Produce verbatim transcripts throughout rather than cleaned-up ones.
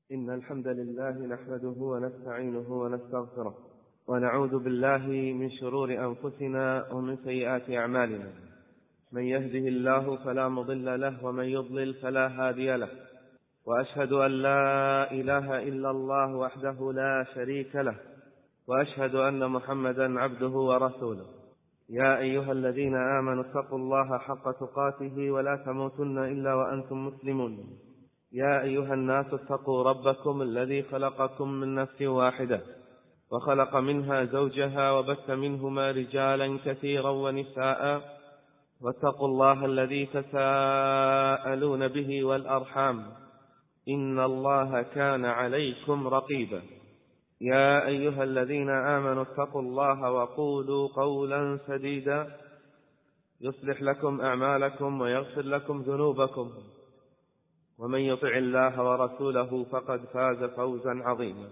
إن الحمد لله نحمده ونستعينه ونستغفره ونعوذ بالله من شرور أنفسنا ومن سيئات أعمالنا. من يهده الله فلا مضل له ومن يضلل فلا هادي له، وأشهد أن لا إله إلا الله وحده لا شريك له، وأشهد أن محمدا عبده ورسوله. يا أيها الذين آمنوا اتقوا الله حق تقاته ولا تموتن إلا وأنتم مسلمون. يا أيها الناس اتقوا ربكم الذي خلقكم من نفس واحدة وخلق منها زوجها وبث منهما رجالا كثيرا ونساء، واتقوا الله الذي تساءلون به والأرحام إن الله كان عليكم رقيبا. يا أيها الذين آمنوا اتقوا الله وقولوا قولا سديدا يصلح لكم أعمالكم ويغفر لكم ذنوبكم، ومن يطع الله ورسوله فقد فاز فوزا عظيما.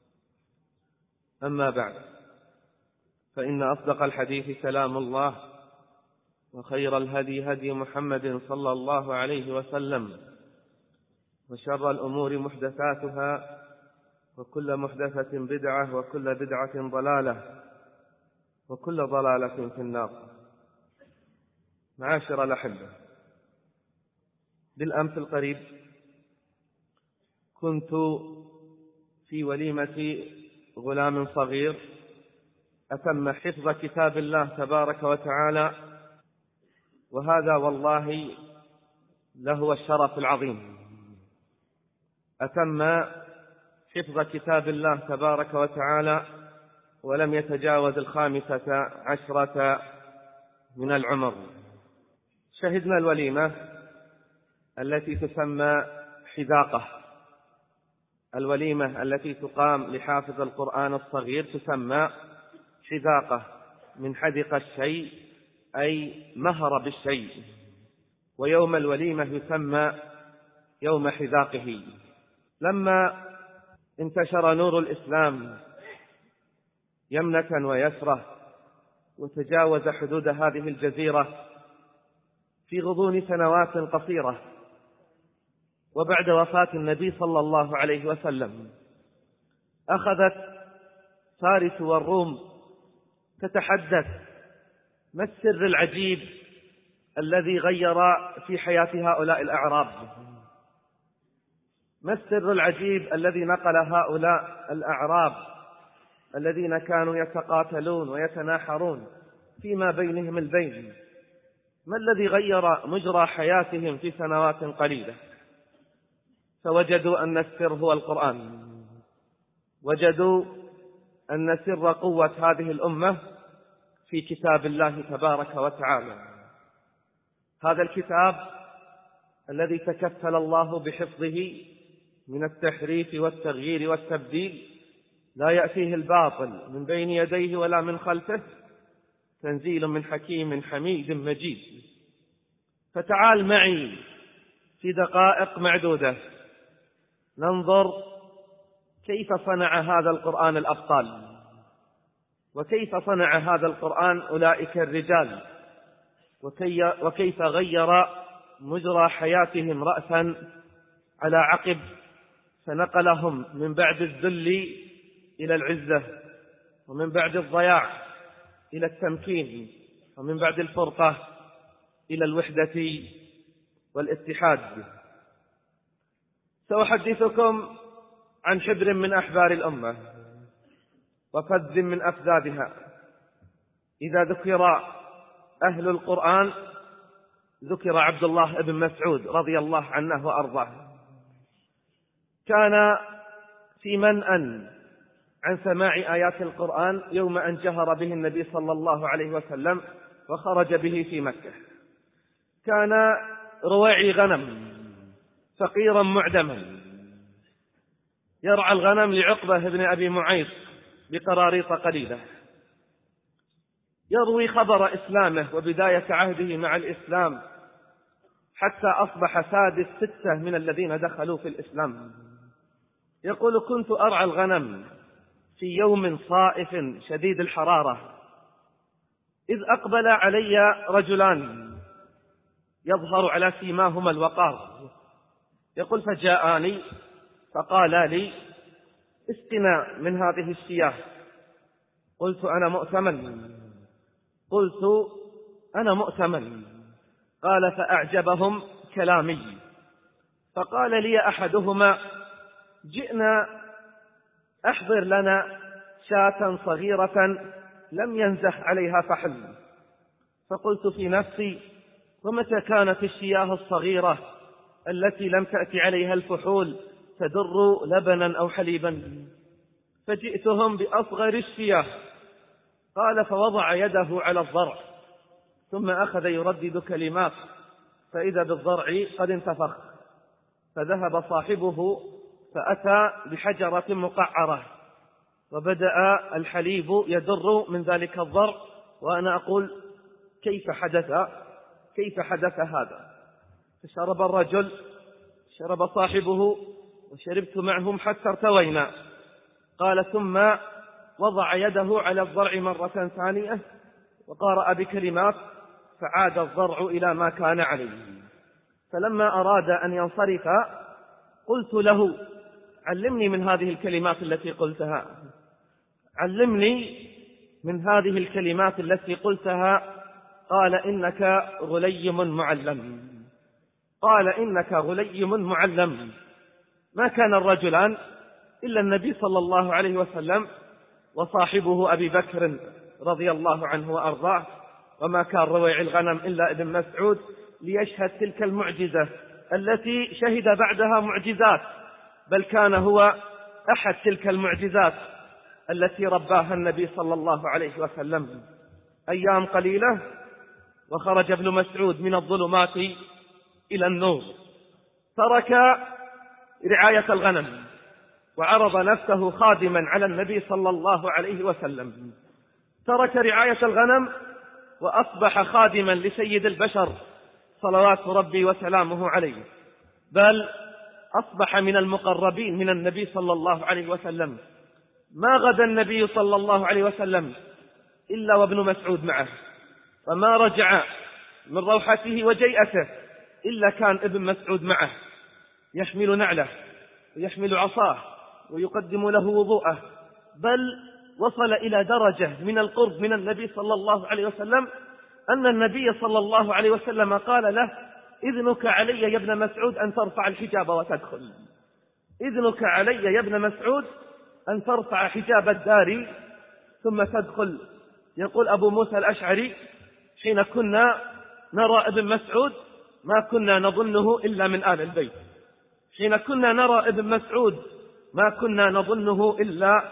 أما بعد، فإن أصدق الحديث كلام الله، وخير الهدي هدي محمد صلى الله عليه وسلم، وشر الأمور محدثاتها، وكل محدثة بدعة، وكل بدعة ضلالة، وكل ضلالة في النار. معاشر الأحبة، بالأمس القريب كنت في وليمة غلام صغير أتم حفظ كتاب الله تبارك وتعالى، وهذا والله لهو الشرف العظيم. أتم حفظ كتاب الله تبارك وتعالى ولم يتجاوز الخامسة عشرة من العمر. شهدنا الوليمة التي تسمى حذاقة، الوليمة التي تقام لحافظ القرآن الصغير تسمى حذاقة، من حذق الشيء أي مهر بالشيء، ويوم الوليمة يسمى يوم حذاقه. لما انتشر نور الإسلام يمنة ويسرة وتجاوز حدود هذه الجزيرة في غضون سنوات قصيرة، وبعد وفاة النبي صلى الله عليه وسلم أخذت فارس والروم تتحدث ما السر العجيب الذي غير في حياة هؤلاء الأعراب، ما السر العجيب الذي نقل هؤلاء الأعراب الذين كانوا يتقاتلون ويتناحرون فيما بينهم البين، ما الذي غير مجرى حياتهم في سنوات قليلة؟ فوجدوا أن السر هو القرآن، وجدوا أن سر قوة هذه الأمة في كتاب الله تبارك وتعالى. هذا الكتاب الذي تكفل الله بحفظه من التحريف والتغيير والتبديل، لا يأتيه الباطل من بين يديه ولا من خلفه، تنزيل من حكيم حميد مجيد. فتعال معي في دقائق معدودة ننظر كيف صنع هذا القرآن الأبطال، وكيف صنع هذا القرآن أولئك الرجال، وكيف غير مجرى حياتهم رأسا على عقب، فنقلهم من بعد الذل إلى العزة، ومن بعد الضياع إلى التمكين، ومن بعد الفرقة إلى الوحدة والاتحاد. سأحدثكم عن حبر من أحبار الأمة وفذ من أفذاذها. إذا ذكر أهل القرآن ذكر عبد الله بن مسعود رضي الله عنه وأرضاه. كان في منأى عن سماع آيات القرآن يوم أن جهر به النبي صلى الله عليه وسلم وخرج به في مكة. كان رواعي غنم فقيرا معدما، يرعى الغنم لعقبة بن أبي معيط بقراريط قليلة، يروي خبر إسلامه وبداية عهده مع الإسلام حتى أصبح سادس ستة من الذين دخلوا في الإسلام. يقول: كنت أرعى الغنم في يوم صائف شديد الحرارة، إذ أقبل علي رجلان يظهر على سيماهما الوقار. يقول: فجاءني فقال لي: اسقنا من هذه الشياه. قلت: أنا مؤتمن. قلت: أنا مؤتمن. قال: فأعجبهم كلامي. فقال لي أحدهما: جئنا أحضر لنا شاة صغيرة لم ينزح عليها فحل. فقلت في نفسي: ومتى كانت الشياه الصغيرة التي لم تأتي عليها الفحول تدر لبنا أو حليبا؟ فجئتهم بأصغر الشياه. قال: فوضع يده على الضرع ثم أخذ يردد كلمات، فإذا بالضرع قد انتفخ. فذهب صاحبه فأتى بحجرة مقعرة، وبدأ الحليب يدر من ذلك الضرع، وأنا أقول: كيف حدث كيف حدث هذا؟ فشرب الرجل، شرب صاحبه، وشربت معهم حتى ارتوينا. قال: ثم وضع يده على الضرع مرة ثانية وقرأ بكلمات، فعاد الضرع إلى ما كان عليه. فلما أراد أن ينصرف قلت له: علمني من هذه الكلمات التي قلتها، علمني من هذه الكلمات التي قلتها. قال: إنك غليم معلم. قال: إنك غليم معلم. ما كان الرجلان إلا النبي صلى الله عليه وسلم وصاحبه أبي بكر رضي الله عنه وأرضاه، وما كان رويع الغنم إلا ابن مسعود ليشهد تلك المعجزة التي شهد بعدها معجزات، بل كان هو أحد تلك المعجزات التي رباها النبي صلى الله عليه وسلم. أيام قليلة وخرج ابن مسعود من الظلمات إلى النور، ترك رعاية الغنم وعرض نفسه خادما على النبي صلى الله عليه وسلم. ترك رعاية الغنم وأصبح خادما لسيد البشر صلوات ربي وسلامه عليه، بل أصبح من المقربين من النبي صلى الله عليه وسلم. ما غدا النبي صلى الله عليه وسلم إلا وابن مسعود معه، وما رجع من روحته وجيئته إلا كان ابن مسعود معه، يحمل نعله ويحمل عصاه ويقدم له وضوءه، بل وصل إلى درجة من القرب من النبي صلى الله عليه وسلم أن النبي صلى الله عليه وسلم قال له: إذنك علي يا ابن مسعود أن ترفع الحجاب وتدخل. إذنك علي يا ابن مسعود أن ترفع حجاب الدار ثم تدخل. يقول أبو موسى الأشعري: حين كنا نرى ابن مسعود ما كنا نظنه إلا من آل البيت. حين كنا نرى ابن مسعود ما كنا نظنه إلا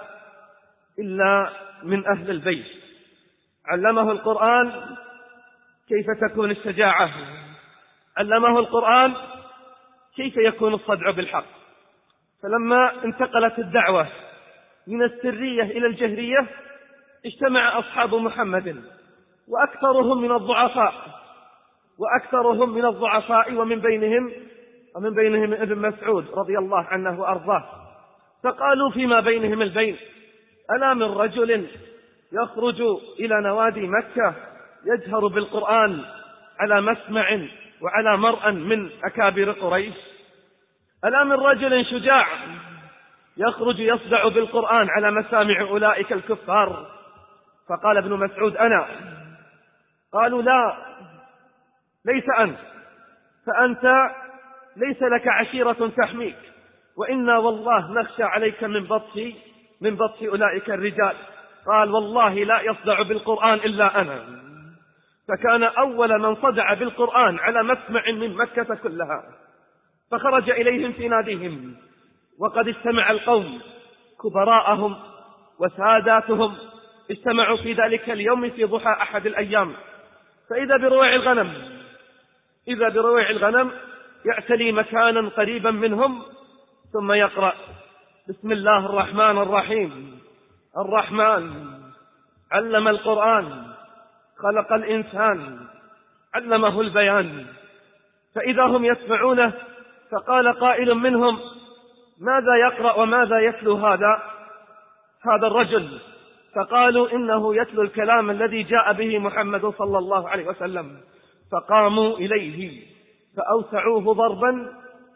إلا من أهل البيت. علمه القرآن كيف تكون الشجاعة، علمه القرآن كيف يكون الصدع بالحق. فلما انتقلت الدعوة من السرية إلى الجهرية اجتمع أصحاب محمد، وأكثرهم من الضعفاء وأكثرهم من الضعفاء ومن بينهم ومن بينهم ابن مسعود رضي الله عنه وأرضاه. فقالوا فيما بينهم البين: ألا من رجل يخرج إلى نوادي مكة يجهر بالقرآن على مسمع وعلى مرأى من أكابر قريش؟ ألا من رجل شجاع يخرج يصدع بالقرآن على مسامع أولئك الكفار؟ فقال ابن مسعود: أنا. قالوا: لا، ليس أنت، فأنت ليس لك عشيرة تحميك، وإنا والله نخشى عليك من بطش من بطش أولئك الرجال. قال: والله لا يصدع بالقرآن إلا أنا. فكان أول من صدع بالقرآن على مسمع من مكة كلها. فخرج إليهم في ناديهم، وقد اجتمع القوم كبراءهم وساداتهم، اجتمعوا في ذلك اليوم في ضحى أحد الأيام، فإذا برويع الغنم إذا برويع الغنم يعتلي مكانا قريبا منهم، ثم يقرأ: بسم الله الرحمن الرحيم. الرحمن علم القرآن، خلق الإنسان، علمه البيان. فإذا هم يسمعونه، فقال قائل منهم: ماذا يقرأ وماذا يتلو هذا هذا الرجل؟ فقالوا: إنه يتلو الكلام الذي جاء به محمد صلى الله عليه وسلم. فقاموا إليه فأوسعوه ضربا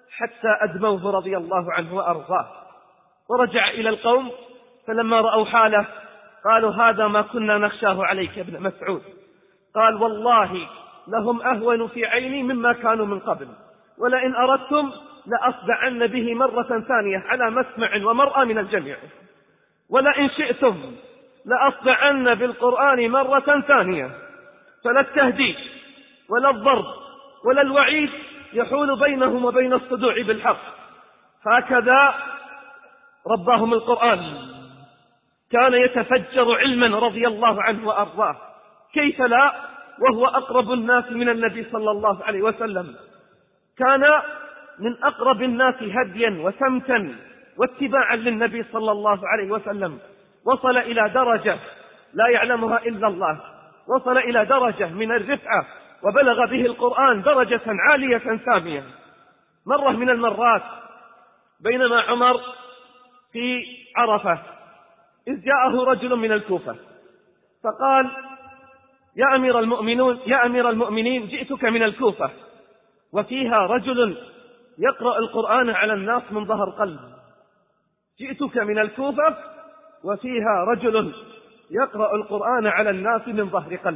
حتى أدموه رضي الله عنه وأرضاه. ورجع إلى القوم فلما رأوا حاله قالوا هذا ما كنا نخشاه عليك يا ابن مسعود. قال والله لهم أهون في عيني مما كانوا من قبل، ولئن أردتم لأصدعن به مرة ثانية على مسمع ومرأى من الجميع، ولئن شئتم لأصدعن بالقرآن مرة ثانية، فلا التهديد ولا الضرب ولا الوعيد يحول بينهم وبين الصدوع بالحق. هكذا رباهم القرآن. كان يتفجر علما رضي الله عنه وأرضاه، كيف لا وهو أقرب الناس من النبي صلى الله عليه وسلم. كان من أقرب الناس هديا وسمتا واتباعا للنبي صلى الله عليه وسلم. وصل إلى درجة لا يعلمها إلا الله، وصل إلى درجة من الرفعة وبلغ به القرآن درجة عالية سامية. مرة من المرات بينما عمر في عرفة إذ جاءه رجل من الكوفة فقال يا أمير المؤمنين يا أمير المؤمنين جئتك من الكوفة وفيها رجل يقرأ القرآن على الناس من ظهر قلب. جئتك من الكوفة وفيها رجل يقرأ القرآن على الناس من ظهر قلب.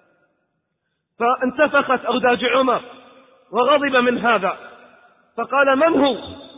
فانتفخت أوداج عمر وغضب من هذا فقال من هو؟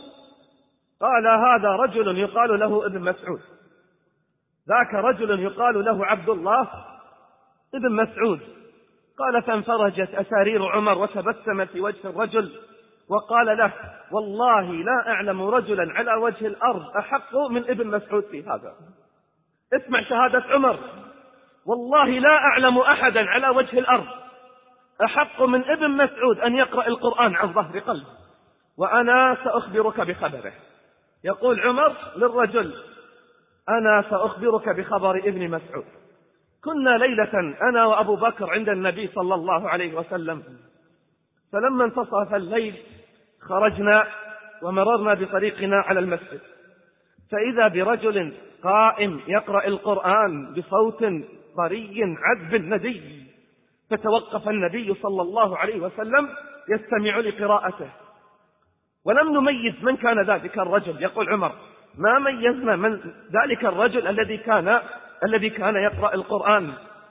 قال هذا رجل يقال له ابن مسعود، ذاك رجل يقال له عبد الله ابن مسعود. قال فانفرجت أسارير عمر وتبسم في وجه الرجل وقال له والله لا أعلم رجلا على وجه الأرض أحق من ابن مسعود في هذا. اسمع شهادة عمر، والله لا أعلم أحدا على وجه الأرض أحق من ابن مسعود أن يقرأ القرآن عن ظهر قلب، وأنا سأخبرك بخبره. يقول عمر للرجل أنا سأخبرك بخبر ابن مسعود. كنا ليلة أنا وأبو بكر عند النبي صلى الله عليه وسلم، فلما انتصف الليل خرجنا ومررنا بطريقنا على المسجد، فإذا برجل قائم يقرأ القرآن بصوت طري عذب ندي، فتوقف النبي صلى الله عليه وسلم يستمع لقراءته، ولم نميز من كان ذلك الرجل. يقول عمر ما ميزنا من ذلك الرجل الذي كان الذي كان يقرأ القرآن.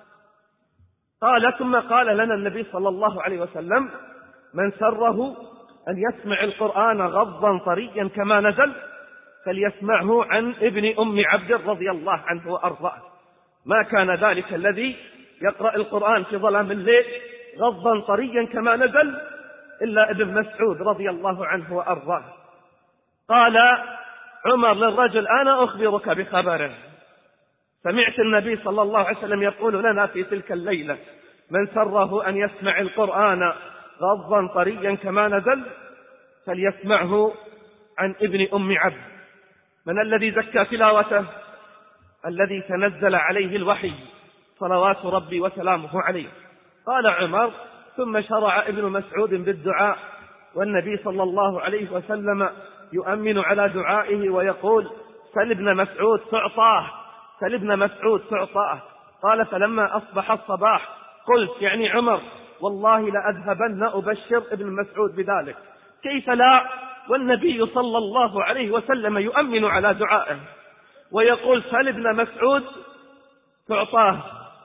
قال ثم قال لنا النبي صلى الله عليه وسلم من سره أن يسمع القرآن غضا طريا كما نزل فليسمعه عن ابن أم عبد رضي الله عنه وأرضاه. ما كان ذلك الذي يقرأ القرآن في ظلام الليل غضا طريا كما نزل إلا ابن مسعود رضي الله عنه وأرضاه. قال عمر للرجل أنا أخبرك بخبره. سمعت النبي صلى الله عليه وسلم يقول لنا في تلك الليلة من سره أن يسمع القرآن غضا طريا كما نزل فليسمعه عن ابن أم عبد. من الذي زكى تلاوته؟ الذي تنزل عليه الوحي صلوات ربي وسلامه عليه. قال عمر ثم شرع ابن مسعود بالدعاء، والنبي صلى الله عليه وسلم يؤمن على دعائه ويقول سل ابن مسعود تعطاه، سل ابن مسعود تعطاه. قال فلما أصبح الصباح قلت يعني عمر والله لأذهبن أبشر ابن مسعود بذلك. كيف لا والنبي صلى الله عليه وسلم يؤمن على دعائه ويقول سل ابن مسعود تعطاه.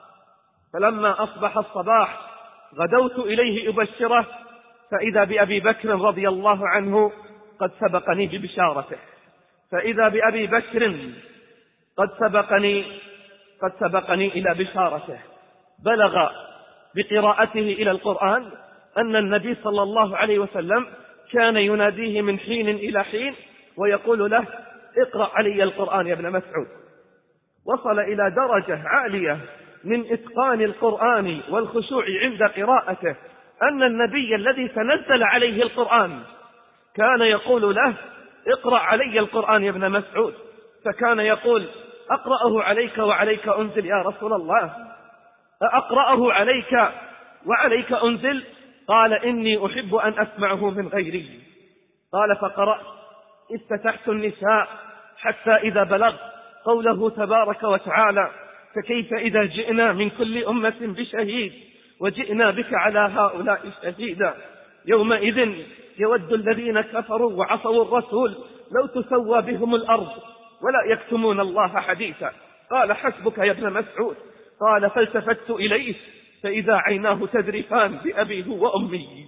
فلما أصبح الصباح غدوت إليه أبشره فإذا بأبي بكر رضي الله عنه قد سبقني ببشارته، فإذا بأبي بكر قد سبقني قد سبقني إلى بشارته. بلغ بقراءته إلى القرآن أن النبي صلى الله عليه وسلم كان يناديه من حين إلى حين ويقول له اقرأ علي القرآن يا ابن مسعود. وصل إلى درجة عالية من إتقان القرآن والخشوع عند قراءته أن النبي الذي تنزل عليه القرآن كان يقول له اقرأ علي القرآن يا ابن مسعود، فكان يقول أقرأه عليك وعليك أنزل يا رسول الله، أقرأه عليك وعليك أنزل؟ قال إني أحب أن أسمعه من غيري. قال فقرأت افتتحت النساء حتى إذا بلغ قوله تبارك وتعالى فكيف إذا جئنا من كل أمة بشهيد وجئنا بك على هؤلاء شهيدا يومئذ يود الذين كفروا وعصوا الرسول لو تسوى بهم الأرض ولا يكتمون الله حديثا. قال حسبك يا ابن مسعود. قال فالتفت إليه فإذا عيناه تذرفان بأبيه وأمي.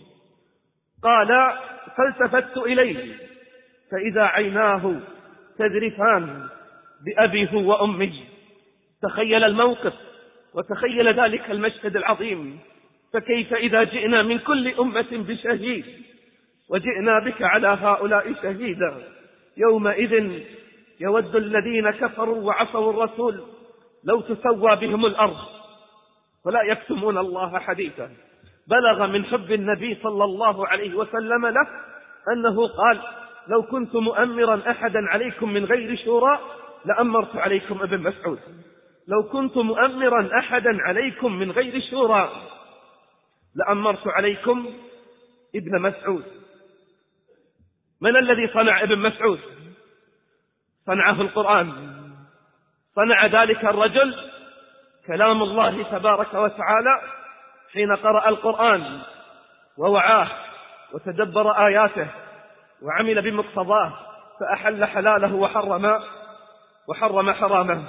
قال فالتفت إليه فإذا عيناه تذرفان بأبيه وأمي. تخيل الموقف وتخيل ذلك المشهد العظيم. فكيف إذا جئنا من كل أمة بشهيد وجئنا بك على هؤلاء شهيدا. يومئذ يود الذين كفروا وعصوا الرسول لو تسوى بهم الأرض ولا يكتمون الله حديثا. بلغ من حب النبي صلى الله عليه وسلم له أنه قال لو كنت مؤمرا أحدا عليكم من غير شورى لأمرت عليكم ابن مسعود. لو كنت مؤمرا أحدا عليكم من غير شورى لأمرت عليكم ابن مسعود. من الذي صنع ابن مسعود؟ صنعه القرآن. صنع ذلك الرجل كلام الله تبارك وتعالى حين قرأ القرآن ووعاه وتدبر آياته وعمل بمقتضاه فأحل حلاله وحرم وحرم حرامه.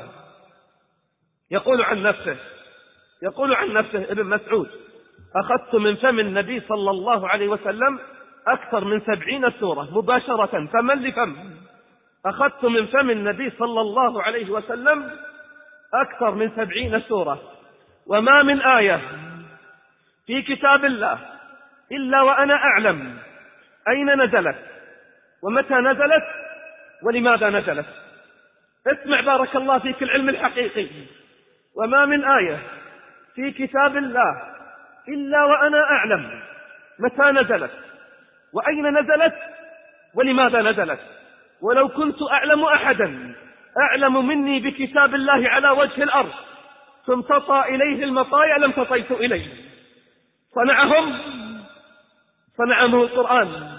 يقول عن نفسه يقول عن نفسه ابن مسعود أخذت من فم النبي صلى الله عليه وسلم أكثر من سبعين سورة مباشرة فما لفم. أخذت من فم النبي صلى الله عليه وسلم أكثر من سبعين سورة وما من آية في كتاب الله إلا وأنا أعلم أين نزلت ومتى نزلت ولماذا نزلت. اسمع بارك الله فيك العلم الحقيقي. وما من آية في كتاب الله إلا وأنا أعلم متى نزلت وأين نزلت ولماذا نزلت. ولو كنت أعلم أحدا أعلم مني بكتاب الله على وجه الأرض تمتطى إليه المطايا لم تطيت إليه. صنعهم صنعهم القرآن.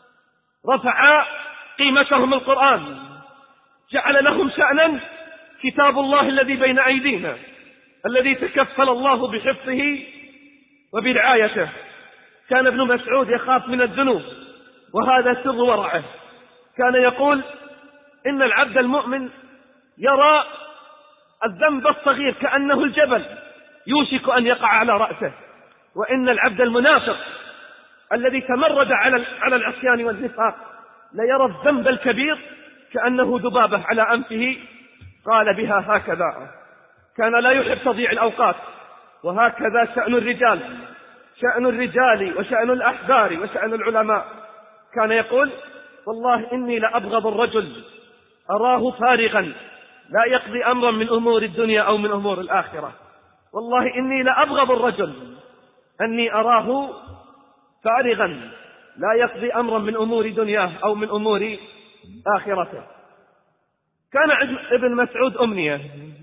رفع قيمتهم القرآن. جعل لهم شأنا كتاب الله الذي بين أيدينا الذي تكفل الله بحفظه وبرعايته. كان ابن مسعود يخاف من الذنوب وهذا سر ورعه. كان يقول إن العبد المؤمن يرى الذنب الصغير كأنه الجبل يوشك أن يقع على رأسه، وإن العبد المنافق الذي تمرد على على العصيان والنفاق ليرى الذنب الكبير كأنه ذبابة على أنفه قال بها هكذا. كان لا يحب تضييع الأوقات. وهكذا شأن الرجال شأن الرجال وشأن الأحبار وشأن العلماء. كان يقول والله إني لأبغض الرجل أراه فارغا لا يقضي أمرا من أمور الدنيا أو من أمور الآخرة. والله إني لأبغض الرجل أني أراه فارغا لا يقضي أمرا من أمور دنياه أو من أمور آخرته. كان ابن مسعود أمنية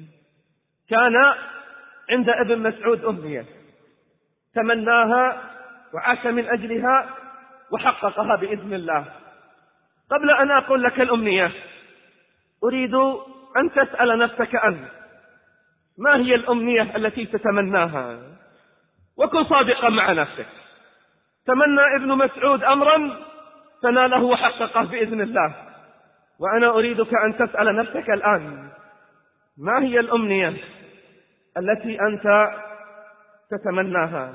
كان عند ابن مسعود أمنية تمناها وعاش من أجلها وحققها بإذن الله. قبل أن أقول لك الأمنية أريد أن تسأل نفسك أنت ما هي الأمنية التي تتمناها، وكن صادقا مع نفسك. تمنى ابن مسعود أمرا فناله وحققه بإذن الله، وأنا أريدك أن تسأل نفسك الآن ما هي الأمنية التي أنت تتمناها.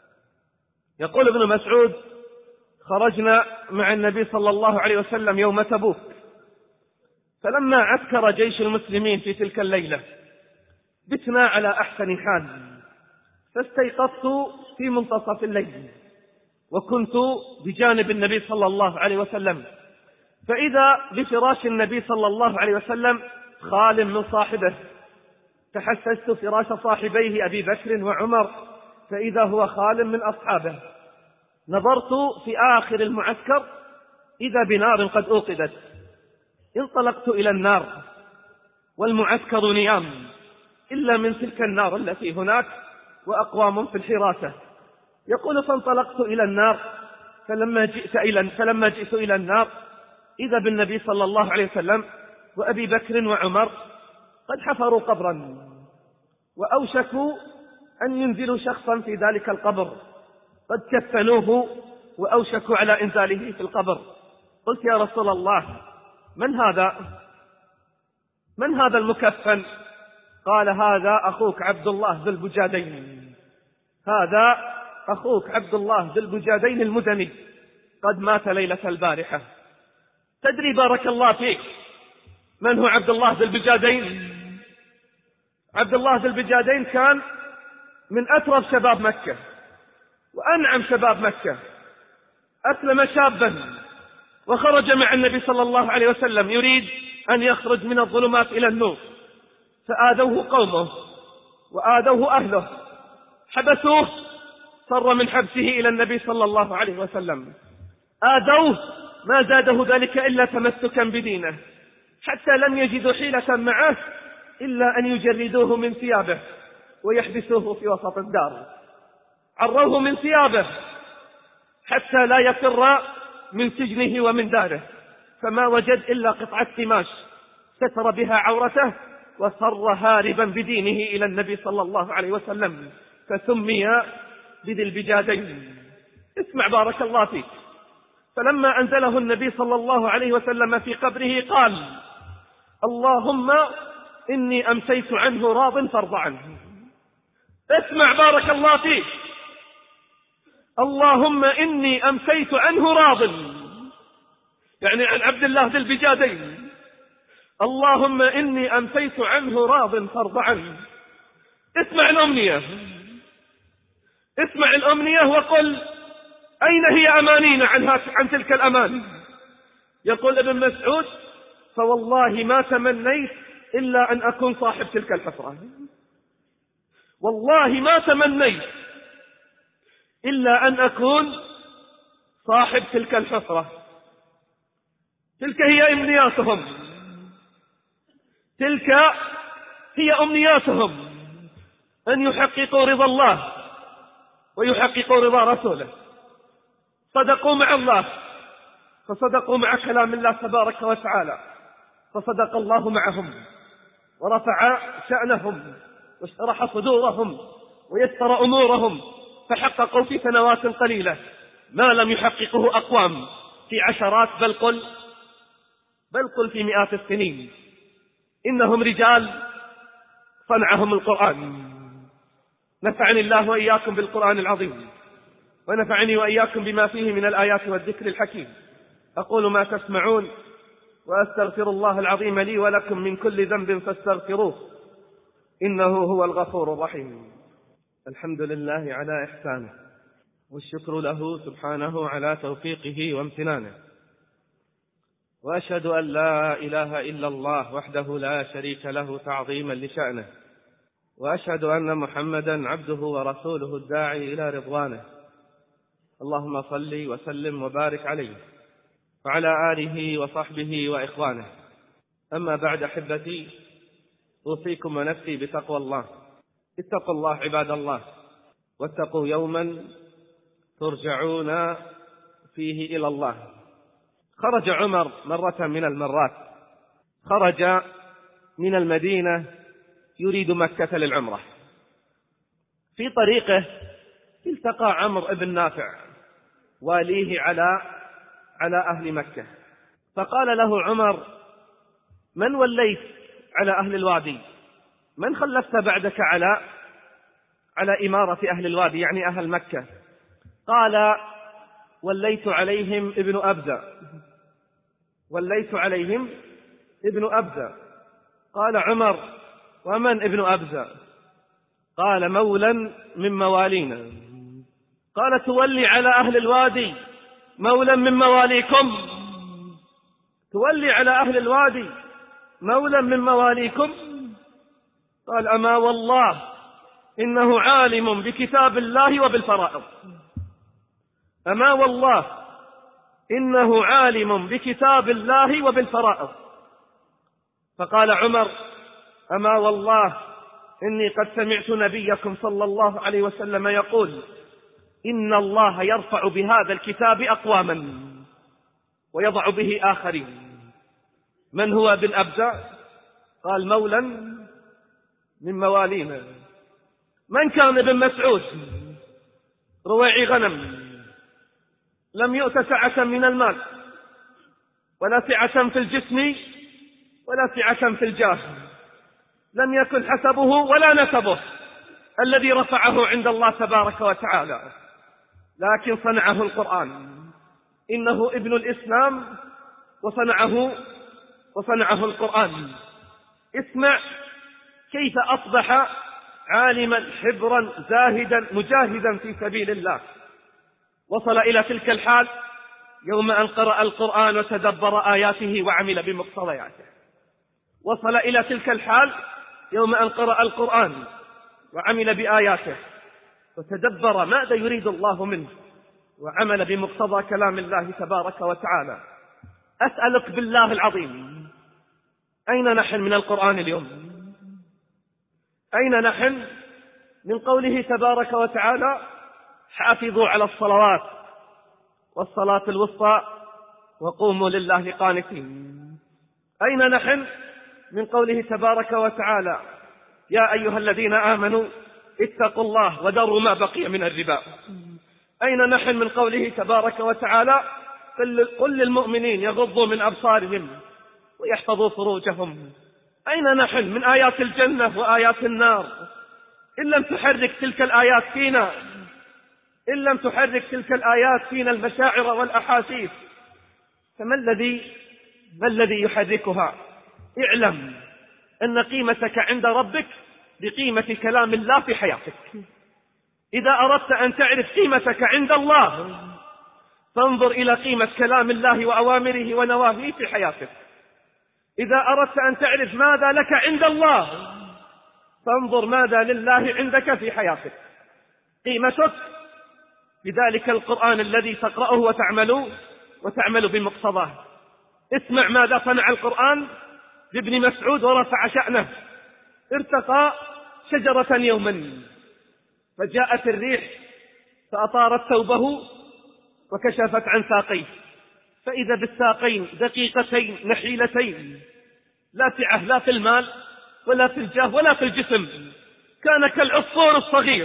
يقول ابن مسعود خرجنا مع النبي صلى الله عليه وسلم يوم تبوك، فلما عسكر جيش المسلمين في تلك الليلة بتنا على أحسن حال، فاستيقظت في منتصف الليل وكنت بجانب النبي صلى الله عليه وسلم، فإذا بفراش النبي صلى الله عليه وسلم خال من صاحبه. تحسست فراش صاحبيه أبي بكر وعمر فإذا هو خال من أصحابه. نظرت في آخر المعسكر إذا بنار قد أوقدت. انطلقت إلى النار والمعسكر نيام إلا من تلك النار التي هناك وأقوام في الحراسة. يقول فانطلقت إلى النار فلما جئت إلى فلما جئت إلى النار إذا بالنبي صلى الله عليه وسلم وأبي بكر وعمر قد حفروا قبرا وأوشكوا أن ينزلوا شخصا في ذلك القبر، قد كفنوه وأوشكوا على إنزاله في القبر. قلت يا رسول الله من هذا؟ من هذا المكفن؟ قال هذا أخوك عبد الله ذو البجادين، هذا أخوك عبد الله ذو البجادين المدني، قد مات ليلة البارحة. تدري بارك الله فيك من هو عبد الله ذو البجادين؟ عبد الله ذو البجادين كان من أترف شباب مكة وأنعم شباب مكة، أسلم شابا وخرج مع النبي صلى الله عليه وسلم يريد أن يخرج من الظلمات إلى النور، فآذوه قومه وآذوه أهله، حبسوه، فر من حبسه إلى النبي صلى الله عليه وسلم، آذوه، ما زاده ذلك إلا تمسكا بدينه، حتى لم يجدوا حيلة معه إلا أن يجردوه من ثيابه ويحبسوه في وسط الدار، عروه من ثيابه حتى لا يفر من سجنه ومن داره، فما وجد إلا قطعة قماش ستر بها عورته، وفر هاربا بدينه إلى النبي صلى الله عليه وسلم، فسمي بذي البجادين. اسمع بارك الله فيك، فلما أنزله النبي صلى الله عليه وسلم في قبره قال اللهم إني أمسيت عنه راض فارض عنه. اسمع بارك الله فيك، اللهم إني أمسيت عنه راض، يعني عن عبد الله ذي البجادين، اللهم إني أمسيت عنه راض فارض عنه. اسمع الأمنية، اسمع الأمنية وقل أين هي أمانينا عن, عن تلك الأمان. يقول ابن مسعود فوالله ما تمنيت إلا أن أكون صاحب تلك الحفرة، والله ما تمنيت إلا أن أكون صاحب تلك الحفرة. تلك هي أمنياتهم، تلك هي أمنياتهم، أن يحققوا رضا الله ويحققوا رضا رسوله. صدقوا مع الله فصدقوا مع كلام الله تبارك وتعالى، فصدق الله معهم ورفع شأنهم واشرح صدورهم ويسر أمورهم، فحققوا في سنوات قليلة ما لم يحققه أقوام في عشرات بل قل بل قل في مئات السنين. إنهم رجال صنعهم القرآن. نفعني الله وإياكم بالقرآن العظيم، ونفعني وإياكم بما فيه من الآيات والذكر الحكيم. أقول ما تسمعون وأستغفر الله العظيم لي ولكم من كل ذنب فاستغفروه إنه هو الغفور الرحيم. الحمد لله على إحسانه، والشكر له سبحانه على توفيقه وامتنانه، وأشهد أن لا إله إلا الله وحده لا شريك له تعظيما لشأنه، وأشهد أن محمدا عبده ورسوله الداعي إلى رضوانه. اللهم صل وسلم وبارك عليه وعلى آله وصحبه وإخوانه. أما بعد أحبتي، أوصيكم ونفسي بتقوى الله. اتقوا الله عباد الله، واتقوا يوما ترجعون فيه إلى الله. خرج عمر مرة من المرات، خرج من المدينة يريد مكة للعمرة. في طريقه التقى عمرو بن نافع واليه على على أهل مكة، فقال له عمر من وليت على أهل الوادي؟ من خلفت بعدك على على إمارة أهل الوادي يعني أهل مكة؟ قال وليت عليهم ابن أبزة، وليت عليهم ابن أبزة. قال عمر ومن ابن أبزة؟ قال مولا من موالينا. قال تولي على أهل الوادي مولا من مواليكم؟ تولي على أهل الوادي مولا من مواليكم؟ قال أما والله إنه عالم بكتاب الله وبالفرائض، أما والله إنه عالم بكتاب الله وبالفرائض. فقال عمر أما والله إني قد سمعت نبيكم صلى الله عليه وسلم يقول إن الله يرفع بهذا الكتاب أقواما ويضع به آخرين. من هو ابن أبزة؟ قال مولا من موالينا. من كان ابن مسعود؟ رويعي غنم. لم يؤت سعة من المال ولا سعة في الجسم ولا سعة في الجاه، لم يكن حسبه ولا نسبه الذي رفعه عند الله تبارك وتعالى، لكن صنعه القرآن، إنه ابن الإسلام وصنعه وصنعه القرآن. اسمع كيف أصبح عالما حبرا زاهدا مجاهدا في سبيل الله. وصل إلى تلك الحال يوم أن قرأ القرآن وتدبر آياته وعمل بمقتضياته. وصل إلى تلك الحال يوم أن قرأ القرآن وعمل بآياته وتدبر ماذا يريد الله منه وعمل بمقتضى كلام الله تبارك وتعالى. أسألك بالله العظيم، أين نحن من القرآن اليوم؟ أين نحن من قوله تبارك وتعالى حافظوا على الصلوات والصلاة الوسطى وقوموا لله قانتين؟ أين نحن من قوله تبارك وتعالى يا أيها الذين آمنوا اتقوا الله وذروا ما بقي من الربا؟ أين نحن من قوله تبارك وتعالى قل للمؤمنين يغضوا من أبصارهم ويحفظوا فروجهم؟ أين نحن من آيات الجنة وآيات النار؟ إن لم تحرك تلك الآيات فينا إن لم تحرك تلك الآيات فينا المشاعر والأحاسيس، فما الذي ما الذي يحركها؟ اعلم أن قيمتك عند ربك بقيمة كلام الله في حياتك. إذا أردت أن تعرف قيمتك عند الله فانظر إلى قيمة كلام الله وأوامره ونواهيه في حياتك. إذا أردت أن تعرف ماذا لك عند الله فانظر ماذا لله عندك في حياتك. قيمتك بذلك القرآن الذي تقرأه وتعمل وتعمل بمقتضاه. اسمع ماذا صنع القرآن بابن مسعود ورفع شأنه. ارتقى شجرة يوما فجاءت الريح فأطارت ثوبه وكشفت عن ساقيه، فإذا بالساقين دقيقتين نحيلتين لا سعة لا في المال ولا في الجاه ولا في الجسم، كان كالعصفور الصغير،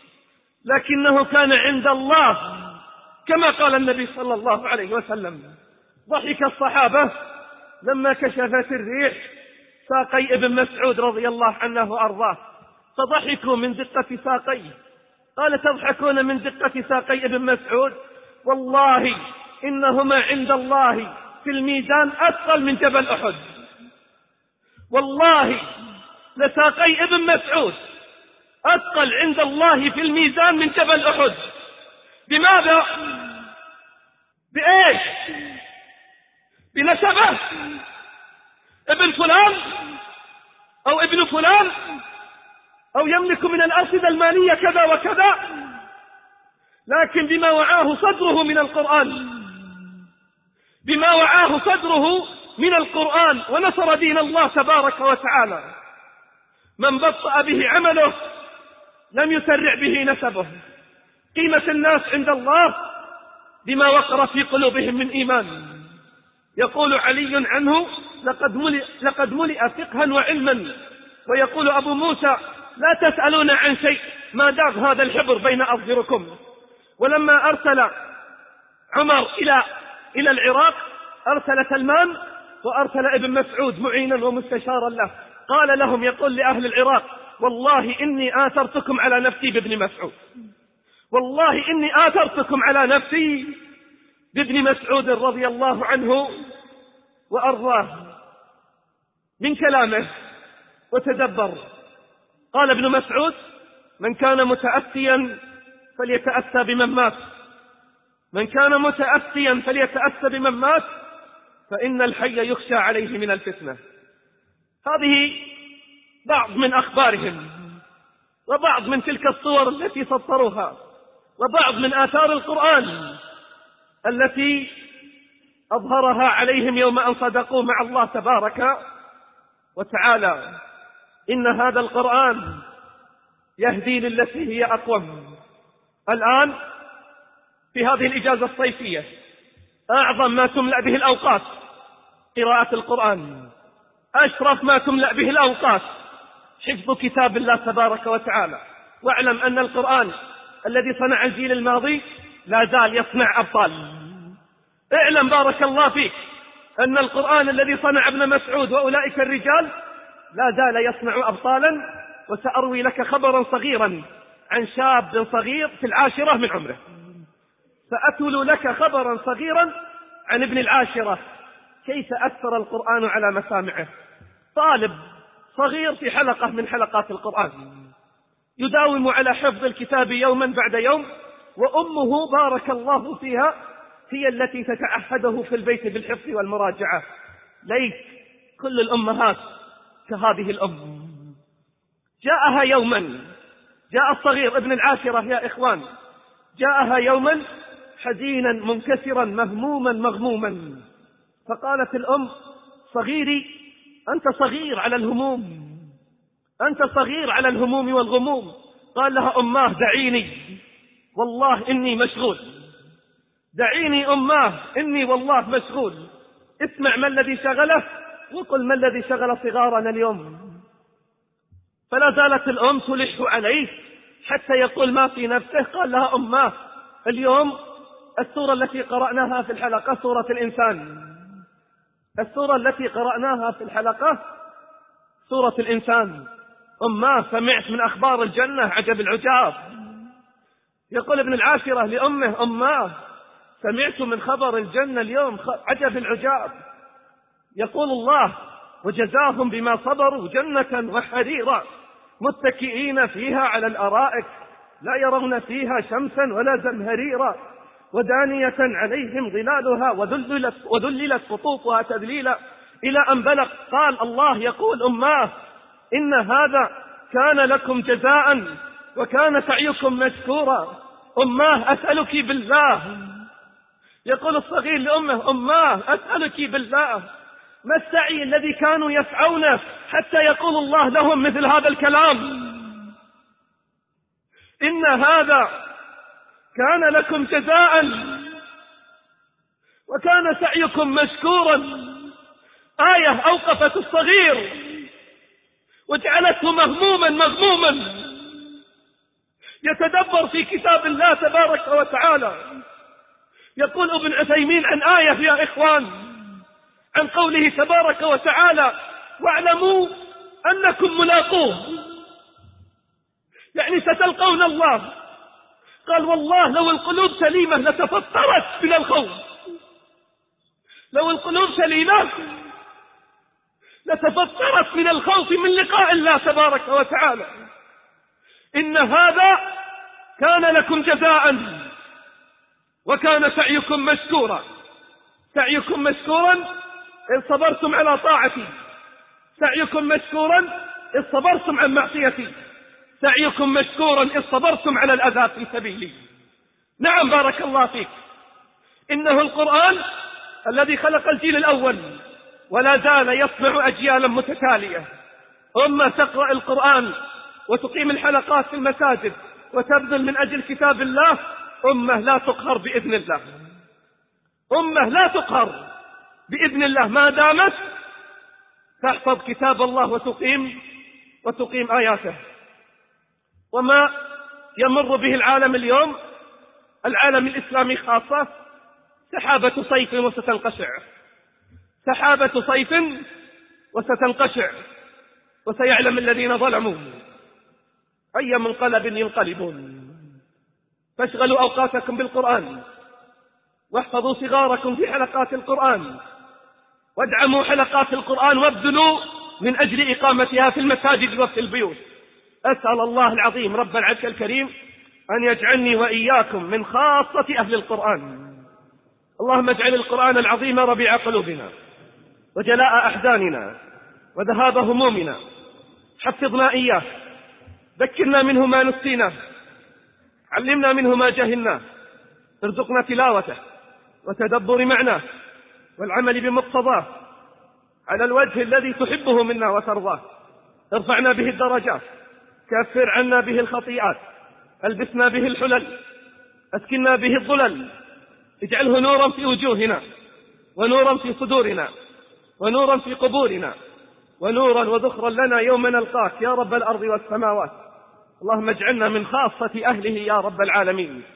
لكنه كان عند الله كما قال النبي صلى الله عليه وسلم. ضحك الصحابة لما كشفت الريح ساقي ابن مسعود رضي الله عنه وأرضاه، فضحكوا من دقة ساقيه. قال تضحكون من دقة ساقي ابن مسعود؟ والله إنهما عند الله في الميزان أثقل من جبل أحد. والله لساقي ابن مسعود أثقل عند الله في الميزان من جبل أحد. بماذا؟ بإيش؟ بنسبه؟ ابن فلان أو ابن فلان أو يملك من الأرصدة المالية كذا وكذا، لكن بما وعاه صدره من القرآن، بما وعاه صدره من القرآن ونصر دين الله تبارك وتعالى. من بطأ به عمله لم يسرع به نسبه. قيمة الناس عند الله بما وقر في قلوبهم من إيمان. يقول علي عنه لقد ملئ, لقد ملئ فقها وعلما. ويقول أبو موسى لا تسألون عن شيء ما داغ هذا الحبر بين أظهركم. ولما أرسل عمر إلى إلى العراق أرسل سلمان وأرسل ابن مسعود معينا ومستشارا له. قال لهم يقول لأهل العراق والله إني آثرتكم على نفسي بابن مسعود، والله إني آثرتكم على نفسي بابن مسعود رضي الله عنه وأرضاه. من كلامه وتدبر. قال ابن مسعود من كان متأسيا فليتأسى بمن مات، من كان متأسيا فليتأسى بمن مات فإن الحي يخشى عليه من الفتنة. هذه بعض من أخبارهم وبعض من تلك الصور التي سطروها وبعض من آثار القرآن التي أظهرها عليهم يوم أن صدقوا مع الله تبارك وتعالى. إن هذا القرآن يهدي للتي هي أقوم. الآن في هذه الإجازة الصيفية أعظم ما تملأ به الأوقات قراءة القرآن، أشرف ما تملأ به الأوقات حفظ كتاب الله تبارك وتعالى. واعلم أن القرآن الذي صنع الجيل الماضي لا زال يصنع أبطال. اعلم بارك الله فيك أن القرآن الذي صنع ابن مسعود وأولئك الرجال لا زال يصنع أبطالا. وسأروي لك خبرا صغيرا عن شاب صغير في العاشرة من عمره. سأتلو لك خبرا صغيرا عن ابن العاشرة كيف أثر القرآن على مسامعه. طالب صغير في حلقة من حلقات القرآن يداوم على حفظ الكتاب يوما بعد يوم، وأمه بارك الله فيها هي التي تتعهده في البيت بالحفظ والمراجعة. ليت كل الأمهات كهذه الأم. جاءها يوما، جاء الصغير ابن العاشرة يا إخوان، جاءها يوما حزينا منكسرا مهموما مغموما، فقالت الأم: صغيري أنت صغير على الهموم، أنت صغير على الهموم والغموم. قال لها: أماه دعيني والله إني مشغول، دعيني أماه إني والله مشغول. اسمع ما الذي شغله وقل ما الذي شغل صغارنا اليوم. فلا زالت الأم تلح عليه حتى يقول ما في نفسه. قال لها: أماه اليوم السورة التي قرأناها في الحلقة سورة الإنسان، السورة التي قرأناها في الحلقة سورة الإنسان. أماه سمعت من أخبار الجنة عجب العجاب. يقول ابن العاشرة لأمه: أماه سمعت من خبر الجنة اليوم عجب العجاب. يقول الله: وجزاهم بما صبروا جنة وحريرا متكئين فيها على الأرائك لا يرون فيها شمسا ولا زمهريرا ودانية عليهم ظلالها وذللت, وذللت قطوفها تذليلا، إلى أن بلغ. قال الله يقول: أماه إن هذا كان لكم جزاء وكان سعيكم مشكورا. أماه أسألك بالله، يقول الصغير لأمه: أماه أسألك بالله ما السعي الذي كانوا يسعونه حتى يقول الله لهم مثل هذا الكلام؟ إن هذا كان لكم جزاء وكان سعيكم مشكورا. آية أوقفت الصغير وجعلته مهموما مغموما يتدبر في كتاب الله تبارك وتعالى. يقول ابن عثيمين عن آية يا إخوان، عن قوله تبارك وتعالى: واعلموا أنكم ملاقوه، يعني ستلقون الله. قال: والله لو القلوب سليمة لتفطرت من الخوف، لو القلوب سليمة لتفطرت من الخوف من لقاء الله تبارك وتعالى. إن هذا كان لكم جزاء وكان سعيكم مشكورا. سعيكم مشكورا إن صبرتم على طاعتي، سعيكم مشكورا إن صبرتم عن معصيتي، سعيكم مشكورا إن صبرتم على الأذى في سبيلي. نعم بارك الله فيك، إنه القرآن الذي خلق الجيل الأول ولا زال يصنع أجيالا متتالية. أمة تقرأ القرآن وتقيم الحلقات في المساجد وتبذل من أجل كتاب الله، أمة لا تقهر بإذن الله، أمة لا تقهر بإذن الله ما دامت تحفظ كتاب الله وتقيم وتقيم آياته. وما يمر به العالم اليوم، العالم الإسلامي خاصة، سحابة صيف وستنقشع، سحابة صيف وستنقشع، وسيعلم الذين ظلموا أي منقلب ينقلبون. فاشغلوا أوقاتكم بالقرآن، واحفظوا صغاركم في حلقات القرآن، وادعموا حلقات القرآن وابذلوا من أجل إقامتها في المساجد وفي البيوت. أسأل الله العظيم رب العرش الكريم أن يجعلني وإياكم من خاصة أهل القرآن. اللهم اجعل القرآن العظيم ربيع قلوبنا وجلاء أحزاننا وذهاب همومنا. حفظنا إياه، ذكرنا منه ما نسينا، علمنا منه ما جهلنا، ارزقنا تلاوته وتدبر معناه والعمل بمقتضاه على الوجه الذي تحبه منا وترضاه. ارفعنا به الدرجات، كفر عنا به الخطيئات، البسنا به الحلل، اسكننا به الظلل، اجعله نورا في وجوهنا ونورا في صدورنا ونورا في قبورنا ونورا وذخرا لنا يوم نلقاك يا رب الأرض والسماوات. اللهم اجعلنا من خاصة أهله يا رب العالمين.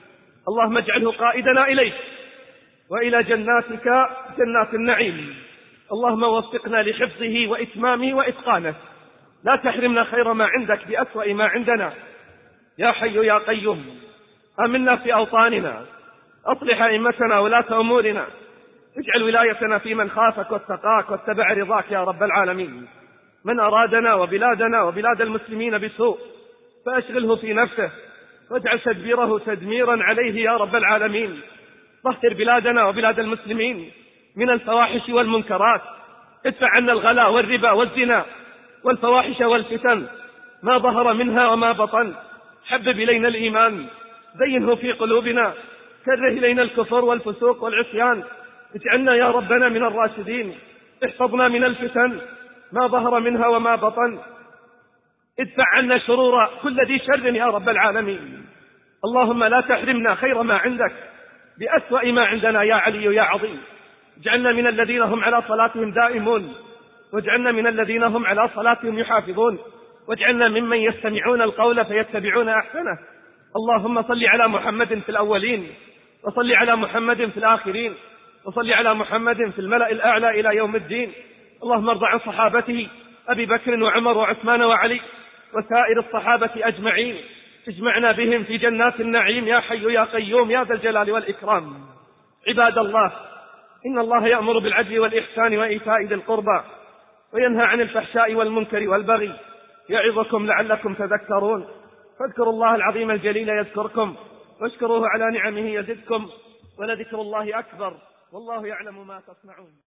اللهم اجعله قائدنا إليك وإلى جناتك جنات النعيم. اللهم وفقنا لحفظه وإتمامه وإتقانه، لا تحرمنا خير ما عندك بأسوأ ما عندنا يا حي يا قيوم. آمنا في أوطاننا، أصلح أئمتنا ولاة أمورنا، اجعل ولايتنا في من خافك واتقاك واتبع رضاك يا رب العالمين. من أرادنا وبلادنا وبلاد المسلمين بسوء فأشغله في نفسه واجعل تدبيره تدميرا عليه يا رب العالمين. طهر بلادنا وبلاد المسلمين من الفواحش والمنكرات، ادفع عنا الغلا والربا والزنا والفواحش والفتن ما ظهر منها وما بطن. حبب إلينا الإيمان، زينه في قلوبنا، كره إلينا الكفر والفسوق والعصيان، اجعلنا يا ربنا من الراشدين. احفظنا من الفتن ما ظهر منها وما بطن، ادفع عنا شرور كل ذي شر يا رب العالمين. اللهم لا تحرمنا خير ما عندك بأسوأ ما عندنا يا علي يا عظيم. اجعلنا من الذين هم على صلاتهم دائمون، واجعلنا من الذين هم على صلاتهم يحافظون، واجعلنا ممن يستمعون القول فيتبعون أحسنه. اللهم صل على محمد في الأولين، وصل على محمد في الآخرين، وصل على محمد في الملأ الأعلى إلى يوم الدين. اللهم ارض عن صحابته أبي بكر وعمر وعثمان وعلي وسائر الصحابة أجمعين، اجمعنا بهم في جنات النعيم يا حي يا قيوم يا ذا الجلال والإكرام. عباد الله، إن الله يأمر بالعدل والإحسان وإيتاء ذي القربى وينهى عن الفحشاء والمنكر والبغي، يعظكم لعلكم تذكرون. فاذكروا الله العظيم الجليل يذكركم، واشكروه على نعمه يزدكم، ولذكر الله أكبر، والله يعلم ما تصنعون.